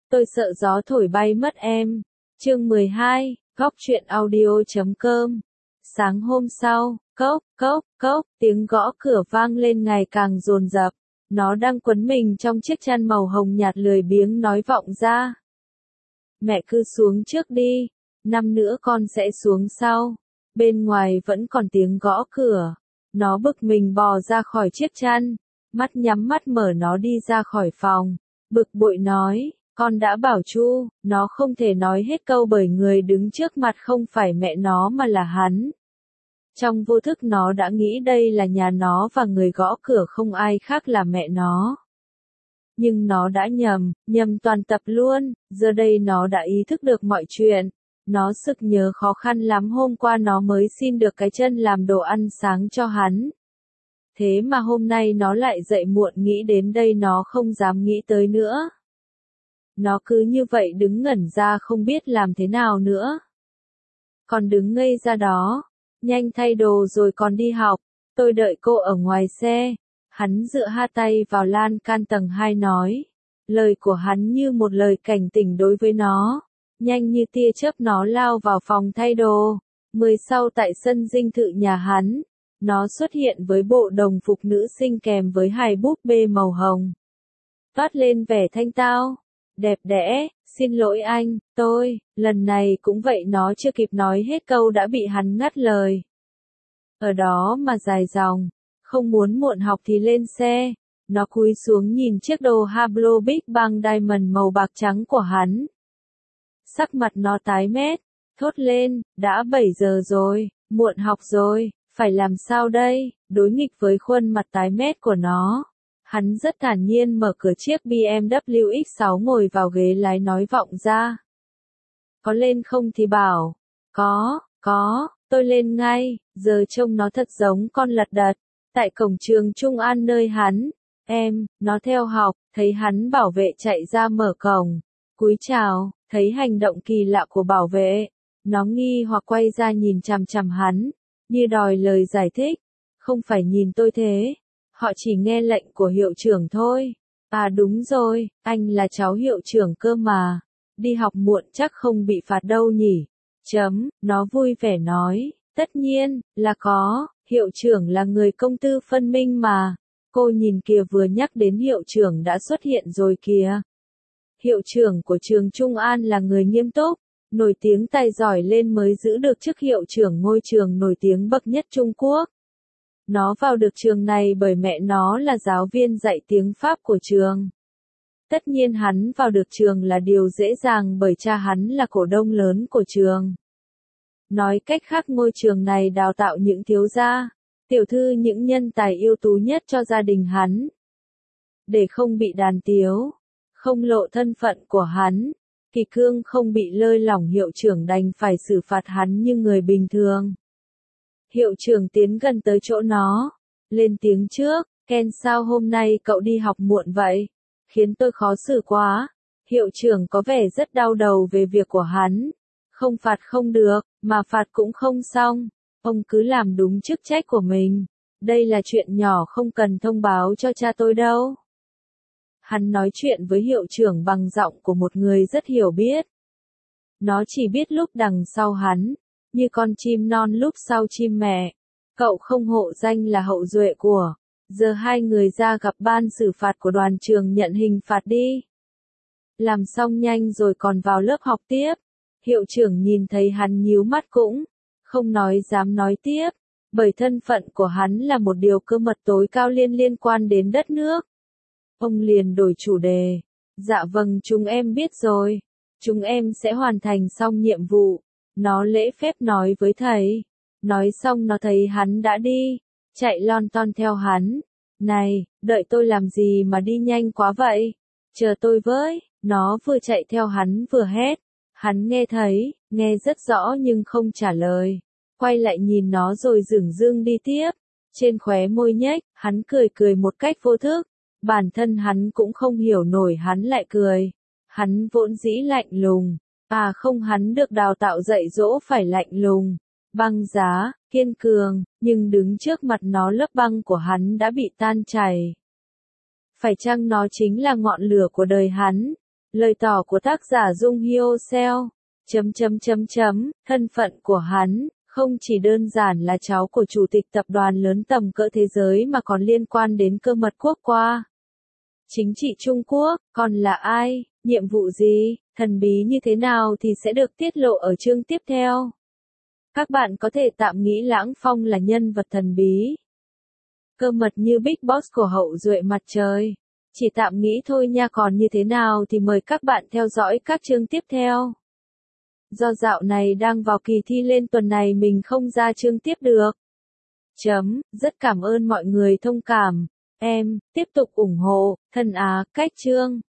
Tôi sợ gió thổi bay mất em. Chương 12, Góc truyện audio.com. Sáng hôm sau, cốc, cốc, cốc, tiếng gõ cửa vang lên ngày càng dồn dập. Nó đang quấn mình trong chiếc chăn màu hồng nhạt lười biếng nói vọng ra. Mẹ cứ xuống trước đi, năm nữa con sẽ xuống sau. Bên ngoài vẫn còn tiếng gõ cửa. Nó bực mình bò ra khỏi chiếc chăn, mắt nhắm mắt mở nó đi ra khỏi phòng. Bực bội nói, con đã bảo Chu, nó không thể nói hết câu bởi người đứng trước mặt không phải mẹ nó mà là hắn. Trong vô thức nó đã nghĩ đây là nhà nó và người gõ cửa không ai khác là mẹ nó. Nhưng nó đã nhầm toàn tập luôn, giờ đây nó đã ý thức được mọi chuyện. Nó sực nhớ khó khăn lắm hôm qua nó mới xin được cái chân làm đồ ăn sáng cho hắn. Thế mà hôm nay nó lại dậy muộn nghĩ đến đây nó không dám nghĩ tới nữa. Nó cứ như vậy đứng ngẩn ra không biết làm thế nào nữa. Còn đứng ngây ra đó, nhanh thay đồ rồi còn đi học, tôi đợi cô ở ngoài xe. Hắn dựa hai tay vào lan can tầng 2 nói. Lời của hắn như một lời cảnh tỉnh đối với nó. Nhanh như tia chớp nó lao vào phòng thay đồ. 10 sau tại sân dinh thự nhà hắn. Nó xuất hiện với bộ đồng phục nữ sinh kèm với hai búp bê màu hồng. Toát lên vẻ thanh tao. Đẹp đẽ, xin lỗi anh, lần này cũng vậy nó chưa kịp nói hết câu đã bị hắn ngắt lời. Ở đó mà dài dòng, không muốn muộn học thì lên xe. Nó cúi xuống nhìn chiếc đồ Hublot Big Bang Diamond màu bạc trắng của hắn. Sắc mặt nó tái mét, thốt lên, đã 7 giờ rồi, muộn học rồi, phải làm sao đây, đối nghịch với khuôn mặt tái mét của nó. Hắn rất thản nhiên mở cửa chiếc BMW X6 ngồi vào ghế lái nói vọng ra. Có lên không thì bảo. Có, tôi lên ngay, giờ trông nó thật giống con lật đật. Tại cổng trường Trung An nơi hắn, nó theo học, thấy hắn bảo vệ chạy ra mở cổng. Cúi chào, thấy hành động kỳ lạ của bảo vệ. Nó nghi hoặc quay ra nhìn chằm chằm hắn, như đòi lời giải thích. Không phải nhìn tôi thế. Họ chỉ nghe lệnh của hiệu trưởng thôi. À đúng rồi, anh là cháu hiệu trưởng cơ mà. Đi học muộn chắc không bị phạt đâu nhỉ. Nó vui vẻ nói, tất nhiên, là có, hiệu trưởng là người công tư phân minh mà. Cô nhìn kìa vừa nhắc đến hiệu trưởng đã xuất hiện rồi kìa. Hiệu trưởng của trường Trung An là người nghiêm túc, nổi tiếng tài giỏi lên mới giữ được chức hiệu trưởng ngôi trường nổi tiếng bậc nhất Trung Quốc. Nó vào được trường này bởi mẹ nó là giáo viên dạy tiếng Pháp của trường. Tất nhiên hắn vào được trường là điều dễ dàng bởi cha hắn là cổ đông lớn của trường. Nói cách khác ngôi trường này đào tạo những thiếu gia, tiểu thư những nhân tài ưu tú nhất cho gia đình hắn. Để không bị đàn tiếu, không lộ thân phận của hắn, Kỳ Cương không bị lơi lỏng hiệu trưởng đành phải xử phạt hắn như người bình thường. Hiệu trưởng tiến gần tới chỗ nó, lên tiếng trước, Ken sao hôm nay cậu đi học muộn vậy? Khiến tôi khó xử quá. Hiệu trưởng có vẻ rất đau đầu về việc của hắn. Không phạt không được, mà phạt cũng không xong. Ông cứ làm đúng chức trách của mình. Đây là chuyện nhỏ không cần thông báo cho cha tôi đâu. Hắn nói chuyện với hiệu trưởng bằng giọng của một người rất hiểu biết. Nó chỉ biết lúc đằng sau hắn, như con chim non lúc sau chim mẹ. Cậu không hộ danh là hậu duệ của. Giờ hai người ra gặp ban xử phạt của đoàn trường nhận hình phạt đi. Làm xong nhanh rồi còn vào lớp học tiếp. Hiệu trưởng nhìn thấy hắn nhíu mắt cũng không dám nói tiếp. Bởi thân phận của hắn là một điều cơ mật tối cao liên quan đến đất nước. Ông liền đổi chủ đề. Dạ vâng chúng em biết rồi. Chúng em sẽ hoàn thành xong nhiệm vụ. Nó lễ phép nói với thầy. Nói xong nó thấy hắn đã đi. Chạy lon ton theo hắn. Này, đợi tôi làm gì mà đi nhanh quá vậy? Chờ tôi với. Nó vừa chạy theo hắn vừa hét. Hắn nghe thấy, nghe rất rõ nhưng không trả lời. Quay lại nhìn nó rồi dửng dưng đi tiếp. Trên khóe môi nhếch, hắn cười một cách vô thức. Bản thân hắn cũng không hiểu nổi hắn lại cười. Hắn vốn dĩ lạnh lùng. À không hắn được đào tạo dạy dỗ phải lạnh lùng. Băng giá, kiên cường, nhưng đứng trước mặt nó lớp băng của hắn đã bị tan chảy. Phải chăng nó chính là ngọn lửa của đời hắn? Lời tỏ của tác giả Dung Hyo Seo. Thân phận của hắn, không chỉ đơn giản là cháu của chủ tịch tập đoàn lớn tầm cỡ thế giới mà còn liên quan đến cơ mật quốc gia. Chính trị Trung Quốc, còn là ai, nhiệm vụ gì, thần bí như thế nào thì sẽ được tiết lộ ở chương tiếp theo. Các bạn có thể tạm nghĩ Lãng Phong là nhân vật thần bí, cơ mật như Big Boss của hậu duệ mặt trời. Chỉ tạm nghĩ thôi nha, còn như thế nào thì mời các bạn theo dõi các chương tiếp theo. Do dạo này đang vào kỳ thi lên tuần này mình không ra chương tiếp được. Rất cảm ơn mọi người thông cảm. Em, tiếp tục ủng hộ, thân Á, cách chương.